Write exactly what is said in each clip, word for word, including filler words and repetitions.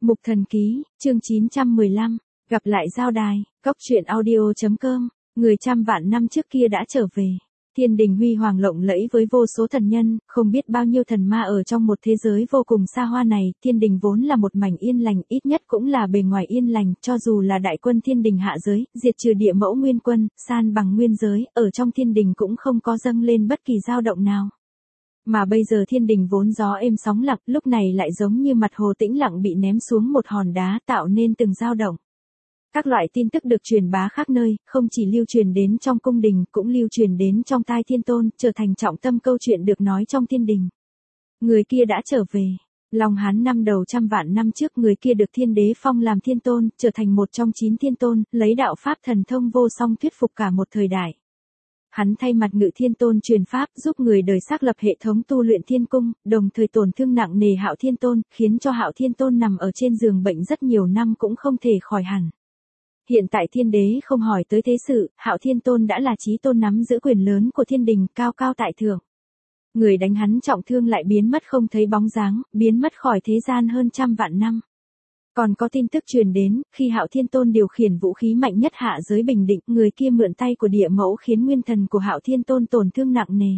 Mục Thần Ký, chương chín trăm mười lăm, gặp lại Giao Đài, Cốc truyện audio chấm com, người trăm vạn năm trước kia đã trở về. Thiên đình huy hoàng lộng lẫy với vô số thần nhân, không biết bao nhiêu thần ma ở trong một thế giới vô cùng xa hoa này. Thiên đình vốn là một mảnh yên lành, ít nhất cũng là bề ngoài yên lành, cho dù là đại quân thiên đình hạ giới, diệt trừ địa mẫu nguyên quân, san bằng nguyên giới, ở trong thiên đình cũng không có dâng lên bất kỳ dao động nào. Mà bây giờ thiên đình vốn gió êm sóng lặng, lúc này lại giống như mặt hồ tĩnh lặng bị ném xuống một hòn đá, tạo nên từng dao động. Các loại tin tức được truyền bá khắp nơi, không chỉ lưu truyền đến trong cung đình, cũng lưu truyền đến trong tai thiên tôn, trở thành trọng tâm câu chuyện được nói trong thiên đình. Người kia đã trở về. Long Hán năm đầu trăm vạn năm trước, người kia được thiên đế phong làm thiên tôn, trở thành một trong chín thiên tôn, lấy đạo pháp thần thông vô song thuyết phục cả một thời đại. Hắn thay mặt Ngự Thiên Tôn truyền pháp, giúp người đời xác lập hệ thống tu luyện thiên cung, đồng thời tổn thương nặng nề Hạo Thiên Tôn, khiến cho Hạo Thiên Tôn nằm ở trên giường bệnh rất nhiều năm cũng không thể khỏi hẳn. Hiện tại thiên đế không hỏi tới thế sự, Hạo Thiên Tôn đã là chí tôn nắm giữ quyền lớn của thiên đình, cao cao tại thượng. Người đánh hắn trọng thương lại biến mất không thấy bóng dáng, biến mất khỏi thế gian hơn trăm vạn năm. Còn có tin tức truyền đến, khi Hạo Thiên Tôn điều khiển vũ khí mạnh nhất hạ giới bình định, người kia mượn tay của địa mẫu khiến nguyên thần của Hạo Thiên Tôn tổn thương nặng nề.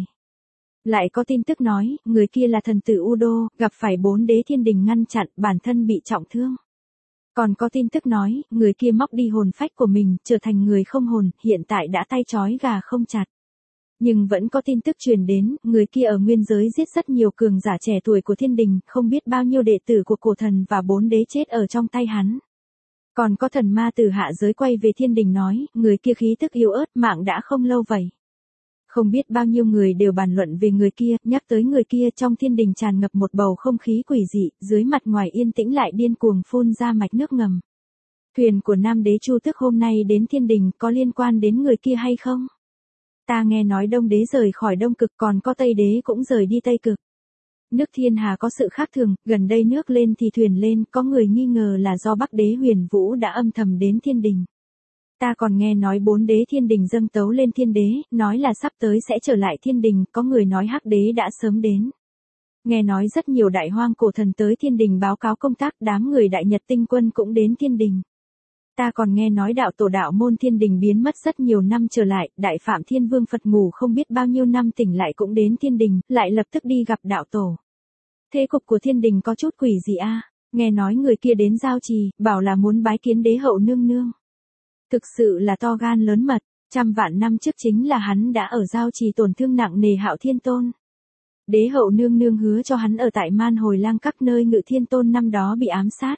Lại có tin tức nói, người kia là thần tử U Đô, gặp phải bốn đế thiên đình ngăn chặn, bản thân bị trọng thương. Còn có tin tức nói, người kia móc đi hồn phách của mình, trở thành người không hồn, hiện tại đã tay trói gà không chặt. Nhưng vẫn có tin tức truyền đến, người kia ở nguyên giới giết rất nhiều cường giả trẻ tuổi của thiên đình, không biết bao nhiêu đệ tử của cổ thần và bốn đế chết ở trong tay hắn. Còn có thần ma từ hạ giới quay về thiên đình nói, người kia khí tức yếu ớt, mạng đã không lâu vậy. Không biết bao nhiêu người đều bàn luận về người kia, nhắc tới người kia trong thiên đình tràn ngập một bầu không khí quỷ dị, dưới mặt ngoài yên tĩnh lại điên cuồng phun ra mạch nước ngầm. Thuyền của Nam Đế Chu Tước hôm nay đến thiên đình có liên quan đến người kia hay không? Ta nghe nói Đông Đế rời khỏi Đông Cực, còn có Tây Đế cũng rời đi Tây Cực. Nước thiên hà có sự khác thường, gần đây nước lên thì thuyền lên, có người nghi ngờ là do Bắc Đế Huyền Vũ đã âm thầm đến thiên đình. Ta còn nghe nói bốn đế thiên đình dâng tấu lên thiên đế, nói là sắp tới sẽ trở lại thiên đình, có người nói Hắc Đế đã sớm đến. Nghe nói rất nhiều đại hoang cổ thần tới thiên đình báo cáo công tác, đám người đại nhật tinh quân cũng đến thiên đình. Ta còn nghe nói đạo tổ đạo môn thiên đình biến mất rất nhiều năm trở lại, đại phạm thiên vương Phật ngủ không biết bao nhiêu năm tỉnh lại cũng đến thiên đình, lại lập tức đi gặp đạo tổ. Thế cục của thiên đình có chút quỷ gì a? Nghe nói người kia đến giao trì, bảo là muốn bái kiến đế hậu nương nương. Thực sự là to gan lớn mật, trăm vạn năm trước chính là hắn đã ở giao trì tổn thương nặng nề Hạo Thiên Tôn. Đế hậu nương nương hứa cho hắn ở tại Man Hồi Lang các nơi Ngự Thiên Tôn năm đó bị ám sát.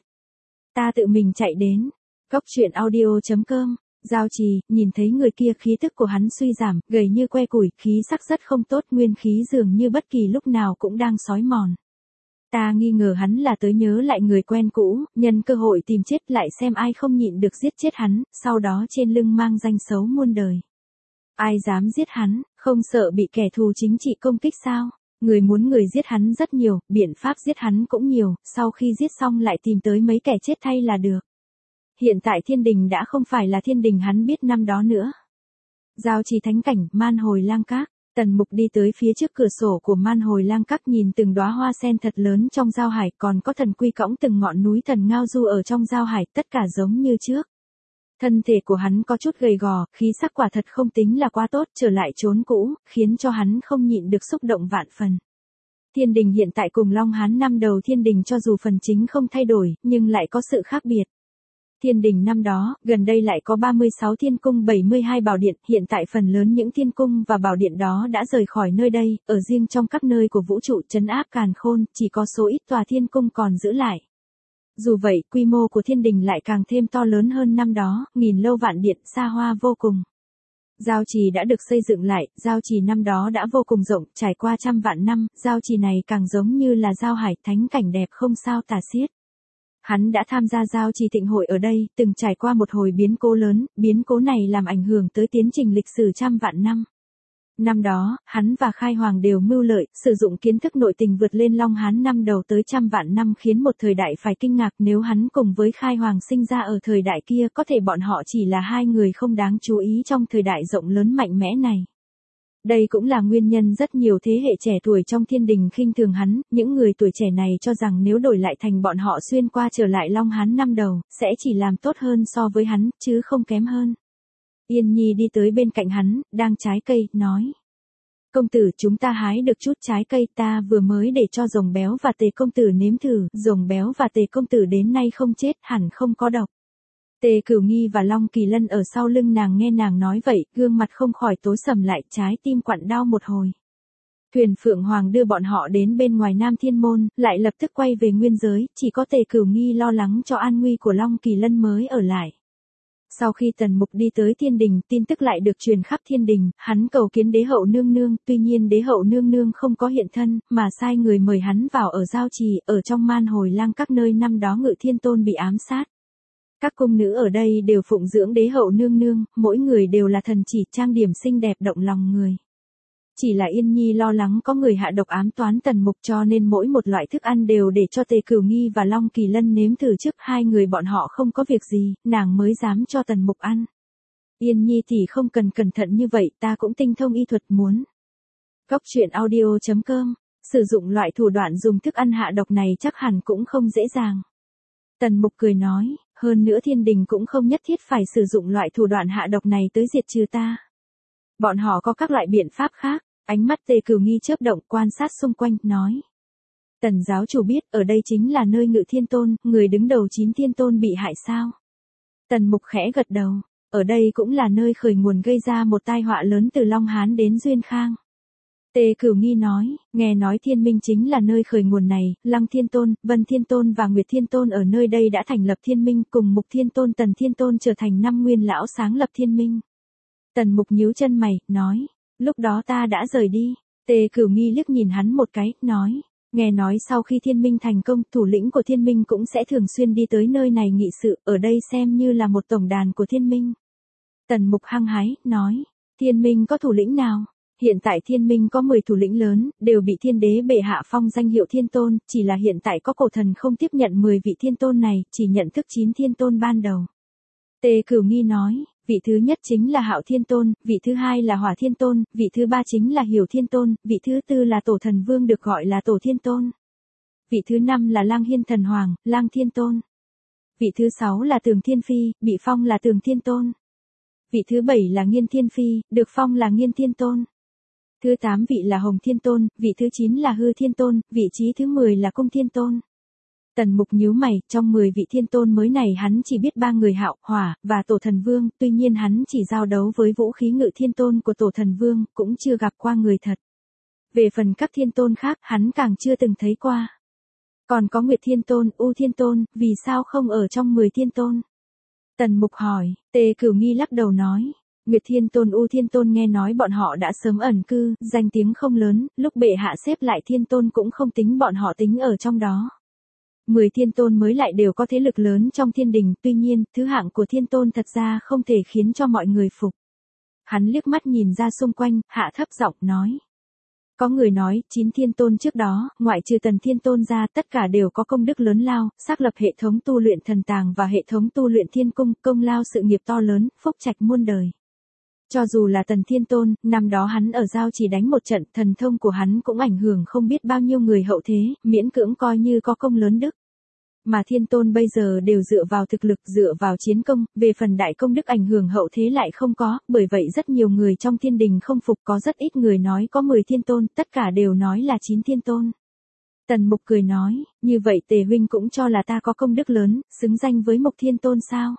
Ta tự mình chạy đến. Cốc truyện audio chấm com, giao trì, nhìn thấy người kia khí tức của hắn suy giảm, gầy như que củi, khí sắc rất không tốt, nguyên khí dường như bất kỳ lúc nào cũng đang xói mòn. Ta nghi ngờ hắn là tới nhớ lại người quen cũ, nhân cơ hội tìm chết lại xem ai không nhịn được giết chết hắn, sau đó trên lưng mang danh xấu muôn đời. Ai dám giết hắn, không sợ bị kẻ thù chính trị công kích sao? Người muốn người giết hắn rất nhiều, biện pháp giết hắn cũng nhiều, sau khi giết xong lại tìm tới mấy kẻ chết thay là được. Hiện tại thiên đình đã không phải là thiên đình hắn biết năm đó nữa. Giao trì thánh cảnh, Man Hồi Lang các. Tần Mục đi tới phía trước cửa sổ của Man Hồi Lang các, nhìn từng đóa hoa sen thật lớn trong giao hải, còn có thần quy cõng từng ngọn núi thần ngao du ở trong giao hải, tất cả giống như trước. Thân thể của hắn có chút gầy gò, khí sắc quả thật không tính là quá tốt, trở lại chốn cũ, khiến cho hắn không nhịn được xúc động vạn phần. Thiên đình hiện tại cùng Long Hán năm đầu thiên đình cho dù phần chính không thay đổi, nhưng lại có sự khác biệt. Thiên đình năm đó, gần đây lại có ba mươi sáu thiên cung bảy mươi hai bảo điện, hiện tại phần lớn những thiên cung và bảo điện đó đã rời khỏi nơi đây, ở riêng trong các nơi của vũ trụ trấn áp càn khôn, chỉ có số ít tòa thiên cung còn giữ lại. Dù vậy, quy mô của thiên đình lại càng thêm to lớn hơn năm đó, nghìn lâu vạn điện, xa hoa vô cùng. Giao trì đã được xây dựng lại, giao trì năm đó đã vô cùng rộng, trải qua trăm vạn năm, giao trì này càng giống như là giao hải, thánh cảnh đẹp không sao tả xiết. Hắn đã tham gia giao trì thịnh hội ở đây, từng trải qua một hồi biến cố lớn, biến cố này làm ảnh hưởng tới tiến trình lịch sử trăm vạn năm. Năm đó, hắn và Khai Hoàng đều mưu lợi, sử dụng kiến thức nội tình vượt lên Long Hán năm đầu tới trăm vạn năm, khiến một thời đại phải kinh ngạc. Nếu hắn cùng với Khai Hoàng sinh ra ở thời đại kia, có thể bọn họ chỉ là hai người không đáng chú ý trong thời đại rộng lớn mạnh mẽ này. Đây cũng là nguyên nhân rất nhiều thế hệ trẻ tuổi trong thiên đình khinh thường hắn, những người tuổi trẻ này cho rằng nếu đổi lại thành bọn họ xuyên qua trở lại Long Hán năm đầu, sẽ chỉ làm tốt hơn so với hắn, chứ không kém hơn. Yên Nhi đi tới bên cạnh hắn, đang trái cây, nói. Công tử, chúng ta hái được chút trái cây, ta vừa mới để cho Rồng Béo và Tề công tử nếm thử, Rồng Béo và Tề công tử đến nay không chết, hẳn không có độc. Tề Cửu Nghi và Long Kỳ Lân ở sau lưng nàng nghe nàng nói vậy, gương mặt không khỏi tối sầm lại, trái tim quặn đau một hồi. Thuyền Phượng Hoàng đưa bọn họ đến bên ngoài Nam Thiên Môn, lại lập tức quay về nguyên giới, chỉ có Tề Cửu Nghi lo lắng cho an nguy của Long Kỳ Lân mới ở lại. Sau khi Tần Mục đi tới thiên đình, tin tức lại được truyền khắp thiên đình, hắn cầu kiến đế hậu nương nương, tuy nhiên đế hậu nương nương không có hiện thân, mà sai người mời hắn vào ở giao trì, ở trong man hồi lang các nơi năm đó Ngự Thiên Tôn bị ám sát. Các cung nữ ở đây đều phụng dưỡng đế hậu nương nương, mỗi người đều là thần chỉ, trang điểm xinh đẹp động lòng người. Chỉ là Yên Nhi lo lắng có người hạ độc ám toán Tần Mục, cho nên mỗi một loại thức ăn đều để cho Tề Cửu Nghi và Long Kỳ Lân nếm thử trước, hai người bọn họ không có việc gì, nàng mới dám cho Tần Mục ăn. Yên Nhi thì không cần cẩn thận như vậy, ta cũng tinh thông y thuật muốn. Góc truyện audio chấm com, sử dụng loại thủ đoạn dùng thức ăn hạ độc này chắc hẳn cũng không dễ dàng. Tần Mục cười nói, hơn nữa thiên đình cũng không nhất thiết phải sử dụng loại thủ đoạn hạ độc này tới diệt trừ ta. Bọn họ có các loại biện pháp khác. Ánh mắt Tề Cửu Nghi chớp động, quan sát xung quanh, nói. Tần giáo chủ biết, ở đây chính là nơi Ngự Thiên Tôn, người đứng đầu chín thiên tôn bị hại sao? Tần Mục khẽ gật đầu, ở đây cũng là nơi khởi nguồn gây ra một tai họa lớn từ Long Hán đến Duyên Khang. Tề Cửu Nghi nói, nghe nói Thiên Minh chính là nơi khởi nguồn này, Lăng Thiên Tôn, Vân Thiên Tôn và Nguyệt Thiên Tôn ở nơi đây đã thành lập Thiên Minh, cùng Mục Thiên Tôn Tần Thiên Tôn trở thành năm nguyên lão sáng lập Thiên Minh. Tần Mục nhíu chân mày, nói. Lúc đó ta đã rời đi. Tề Cửu Nghi liếc nhìn hắn một cái, nói. Nghe nói sau khi Thiên Minh thành công, thủ lĩnh của Thiên Minh cũng sẽ thường xuyên đi tới nơi này nghị sự, ở đây xem như là một tổng đàn của Thiên Minh. Tần Mục hăng hái, nói. Thiên Minh có thủ lĩnh nào? Hiện tại Thiên Minh có mười thủ lĩnh lớn, đều bị Thiên Đế bệ hạ phong danh hiệu Thiên Tôn, chỉ là hiện tại có cổ thần không tiếp nhận mười vị Thiên Tôn này, chỉ nhận thức chín Thiên Tôn ban đầu. Tề Cửu Nghi nói. Vị thứ nhất chính là Hạo Thiên Tôn, vị thứ hai là Hỏa Thiên Tôn, vị thứ ba chính là Hiểu Thiên Tôn, vị thứ tư là Tổ Thần Vương được gọi là Tổ Thiên Tôn. Vị thứ năm là Lang Hiên Thần Hoàng, Lang Thiên Tôn. Vị thứ sáu là Tường Thiên Phi, bị phong là Tường Thiên Tôn. Vị thứ bảy là Nghiên Thiên Phi, được phong là Nghiên Thiên Tôn. Thứ tám vị là Hồng Thiên Tôn, vị thứ chín là Hư Thiên Tôn, vị trí thứ mười là Cung Thiên Tôn. Tần Mục nhíu mày, trong mười vị thiên tôn mới này hắn chỉ biết ba người Hạo, Hỏa, và Tổ Thần Vương, tuy nhiên hắn chỉ giao đấu với vũ khí Ngự Thiên Tôn của Tổ Thần Vương, cũng chưa gặp qua người thật. Về phần các thiên tôn khác, hắn càng chưa từng thấy qua. Còn có Nguyệt Thiên Tôn, U Thiên Tôn, vì sao không ở trong mười thiên tôn? Tần Mục hỏi, Tề Cửu Nghi lắc đầu nói. Nguyệt Thiên Tôn, U Thiên Tôn nghe nói bọn họ đã sớm ẩn cư, danh tiếng không lớn, lúc bệ hạ xếp lại thiên tôn cũng không tính bọn họ tính ở trong đó. Mười thiên tôn mới lại đều có thế lực lớn trong thiên đình, tuy nhiên, thứ hạng của thiên tôn thật ra không thể khiến cho mọi người phục. Hắn liếc mắt nhìn ra xung quanh, hạ thấp giọng nói. Có người nói, chín thiên tôn trước đó, ngoại trừ Tần Thiên Tôn ra, tất cả đều có công đức lớn lao, xác lập hệ thống tu luyện thần tàng và hệ thống tu luyện thiên cung, công lao sự nghiệp to lớn, phúc trạch muôn đời. Cho dù là Tần Thiên Tôn, năm đó hắn ở giao chỉ đánh một trận, thần thông của hắn cũng ảnh hưởng không biết bao nhiêu người hậu thế, miễn cưỡng coi như có công lớn đức. Mà Thiên Tôn bây giờ đều dựa vào thực lực, dựa vào chiến công, về phần đại công đức ảnh hưởng hậu thế lại không có, bởi vậy rất nhiều người trong thiên đình không phục, có rất ít người nói có mười Thiên Tôn, tất cả đều nói là chín Thiên Tôn. Tần Mục cười nói, như vậy Tề huynh cũng cho là ta có công đức lớn, xứng danh với Mục Thiên Tôn sao?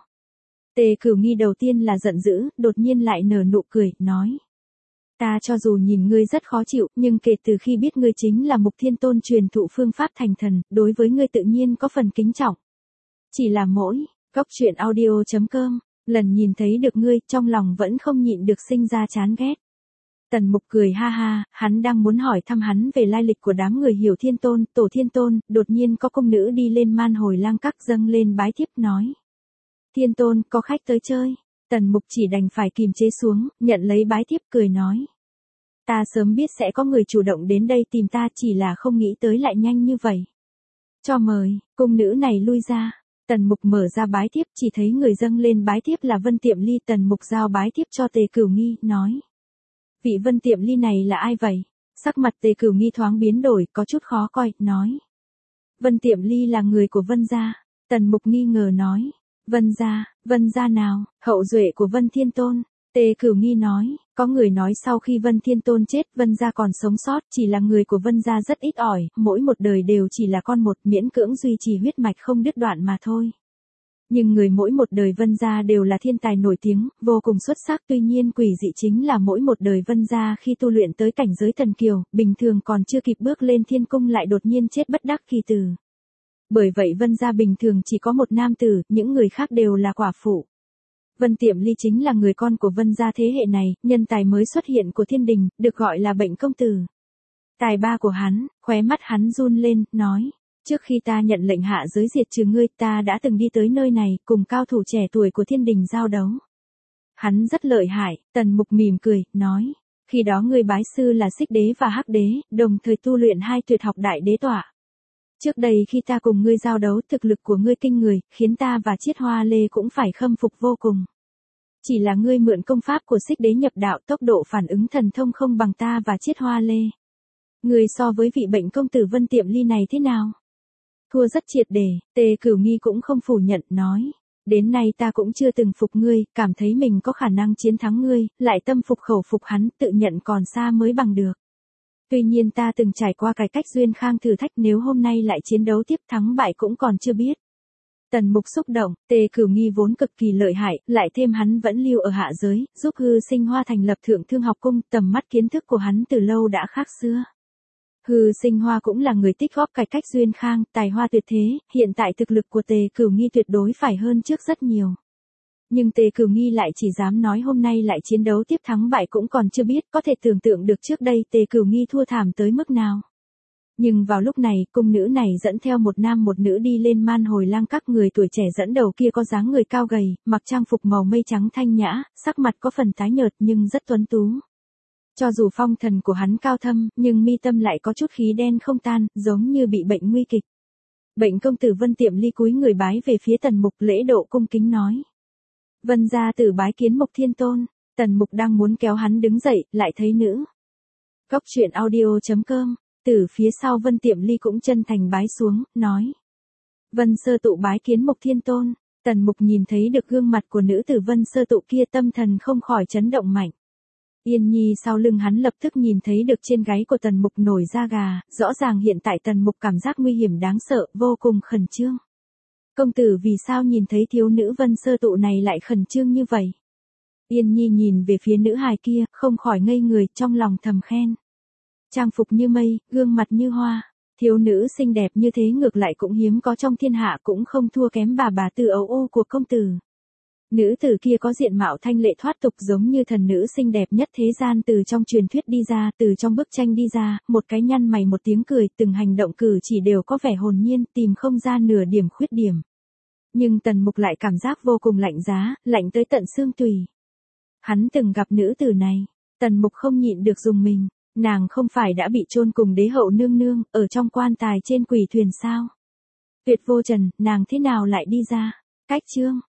Tề Cửu Nghi đầu tiên là giận dữ, đột nhiên lại nở nụ cười, nói. Ta cho dù nhìn ngươi rất khó chịu, nhưng kể từ khi biết ngươi chính là Mục Thiên Tôn truyền thụ phương pháp thành thần, đối với ngươi tự nhiên có phần kính trọng. Chỉ là mỗi, góc truyện audio chấm com, lần nhìn thấy được ngươi, trong lòng vẫn không nhịn được sinh ra chán ghét. Tần Mục cười ha ha, hắn đang muốn hỏi thăm hắn về lai lịch của đám người Hiểu Thiên Tôn, Tổ Thiên Tôn, đột nhiên có công nữ đi lên man hồi lang các dâng lên bái thiếp nói. Thiên Tôn, có khách tới chơi. Tần Mục chỉ đành phải kìm chế xuống, nhận lấy bái thiếp cười nói. Ta sớm biết sẽ có người chủ động đến đây tìm ta, chỉ là không nghĩ tới lại nhanh như vậy. Cho mời, cung nữ này lui ra. Tần Mục mở ra bái thiếp, chỉ thấy người dâng lên bái thiếp là Vân Tiệm Ly. Tần Mục giao bái thiếp cho Tề Cửu Nghi, nói. Vị Vân Tiệm Ly này là ai vậy? Sắc mặt Tề Cửu Nghi thoáng biến đổi, có chút khó coi, nói. Vân Tiệm Ly là người của Vân gia. Tần Mục nghi ngờ nói. Vân gia, Vân gia nào? Hậu duệ của Vân Thiên Tôn. Tề Cửu Nghi nói, có người nói sau khi Vân Thiên Tôn chết, Vân gia còn sống sót, chỉ là người của Vân gia rất ít ỏi, mỗi một đời đều chỉ là con một, miễn cưỡng duy trì huyết mạch không đứt đoạn mà thôi. Nhưng người mỗi một đời Vân gia đều là thiên tài nổi tiếng, vô cùng xuất sắc, tuy nhiên quỷ dị chính là mỗi một đời Vân gia khi tu luyện tới cảnh giới thần kiều, bình thường còn chưa kịp bước lên thiên cung lại đột nhiên chết bất đắc kỳ tử. Bởi vậy Vân gia bình thường chỉ có một nam tử, những người khác đều là quả phụ. Vân Tiệm Ly chính là người con của Vân gia thế hệ này, nhân tài mới xuất hiện của thiên đình, được gọi là Bệnh công tử. Tài ba của hắn, khóe mắt hắn run lên, nói. Trước khi ta nhận lệnh hạ giới diệt trừ ngươi, ta đã từng đi tới nơi này, cùng cao thủ trẻ tuổi của thiên đình giao đấu. Hắn rất lợi hại, Tần Mục mỉm cười, nói. Khi đó ngươi bái sư là Xích Đế và Hắc Đế, đồng thời tu luyện hai tuyệt học đại đế tọa. Trước đây khi ta cùng ngươi giao đấu, thực lực của ngươi kinh người, khiến ta và Chiết Hoa Lê cũng phải khâm phục vô cùng. Chỉ là ngươi mượn công pháp của Xích Đế nhập đạo, tốc độ phản ứng thần thông không bằng ta và Chiết Hoa Lê. Ngươi so với vị Bệnh công tử Vân Tiệm Ly này thế nào? Thua rất triệt để, Tề Cửu Nghi cũng không phủ nhận, nói. Đến nay ta cũng chưa từng phục ngươi, cảm thấy mình có khả năng chiến thắng ngươi, lại tâm phục khẩu phục hắn, tự nhận còn xa mới bằng được. Tuy nhiên ta từng trải qua cải cách duyên khang thử thách, nếu hôm nay lại chiến đấu tiếp thắng bại cũng còn chưa biết. Tần Mục xúc động, Tề Cửu Nghi vốn cực kỳ lợi hại, lại thêm hắn vẫn lưu ở hạ giới, giúp Hư Sinh Hoa thành lập Thượng Thương học cung, tầm mắt kiến thức của hắn từ lâu đã khác xưa. Hư Sinh Hoa cũng là người tích góp cải cách duyên khang, tài hoa tuyệt thế, hiện tại thực lực của Tề Cửu Nghi tuyệt đối phải hơn trước rất nhiều. Nhưng Tề Cửu Nghi lại chỉ dám nói hôm nay lại chiến đấu tiếp thắng bại cũng còn chưa biết, có thể tưởng tượng được trước đây Tề Cửu Nghi thua thảm tới mức nào. Nhưng vào lúc này, cung nữ này dẫn theo một nam một nữ đi lên Man Hồi Lang Các, người tuổi trẻ dẫn đầu kia có dáng người cao gầy, mặc trang phục màu mây trắng thanh nhã, sắc mặt có phần tái nhợt nhưng rất tuấn tú. Cho dù phong thần của hắn cao thâm, nhưng mi tâm lại có chút khí đen không tan, giống như bị bệnh nguy kịch. Bệnh công tử Vân Tiệm Ly cúi người bái về phía Tần Mục, lễ độ cung kính nói. Vân gia tử bái kiến Mục Thiên Tôn. Tần Mục đang muốn kéo hắn đứng dậy, lại thấy nữ. Góc truyện audio chấm com, từ phía sau Vân Tiệm Ly cũng chân thành bái xuống, nói. Vân sơ tụ bái kiến Mục Thiên Tôn. Tần Mục nhìn thấy được gương mặt của nữ tử Vân sơ tụ kia, tâm thần không khỏi chấn động mạnh. Yên Nhi sau lưng hắn lập tức nhìn thấy được trên gáy của Tần Mục nổi da gà, rõ ràng hiện tại Tần Mục cảm giác nguy hiểm đáng sợ, vô cùng khẩn trương. Công tử vì sao nhìn thấy thiếu nữ Vân sơ tụ này lại khẩn trương như vậy? Yên Nhi nhìn về phía nữ hài kia, không khỏi ngây người, trong lòng thầm khen. Trang phục như mây, gương mặt như hoa, thiếu nữ xinh đẹp như thế ngược lại cũng hiếm có trong thiên hạ, cũng không thua kém bà bà Từ Âu Ô của công tử. Nữ tử kia có diện mạo thanh lệ thoát tục, giống như thần nữ xinh đẹp nhất thế gian từ trong truyền thuyết đi ra, từ trong bức tranh đi ra, một cái nhăn mày một tiếng cười, từng hành động cử chỉ đều có vẻ hồn nhiên, tìm không ra nửa điểm khuyết điểm. Nhưng Tần Mục lại cảm giác vô cùng lạnh giá, lạnh tới tận xương tùy. Hắn từng gặp nữ tử này, Tần Mục không nhịn được rùng mình, nàng không phải đã bị chôn cùng đế hậu nương nương, ở trong quan tài trên quỷ thuyền sao? Tuyệt vô trần, nàng thế nào lại đi ra? Cách chương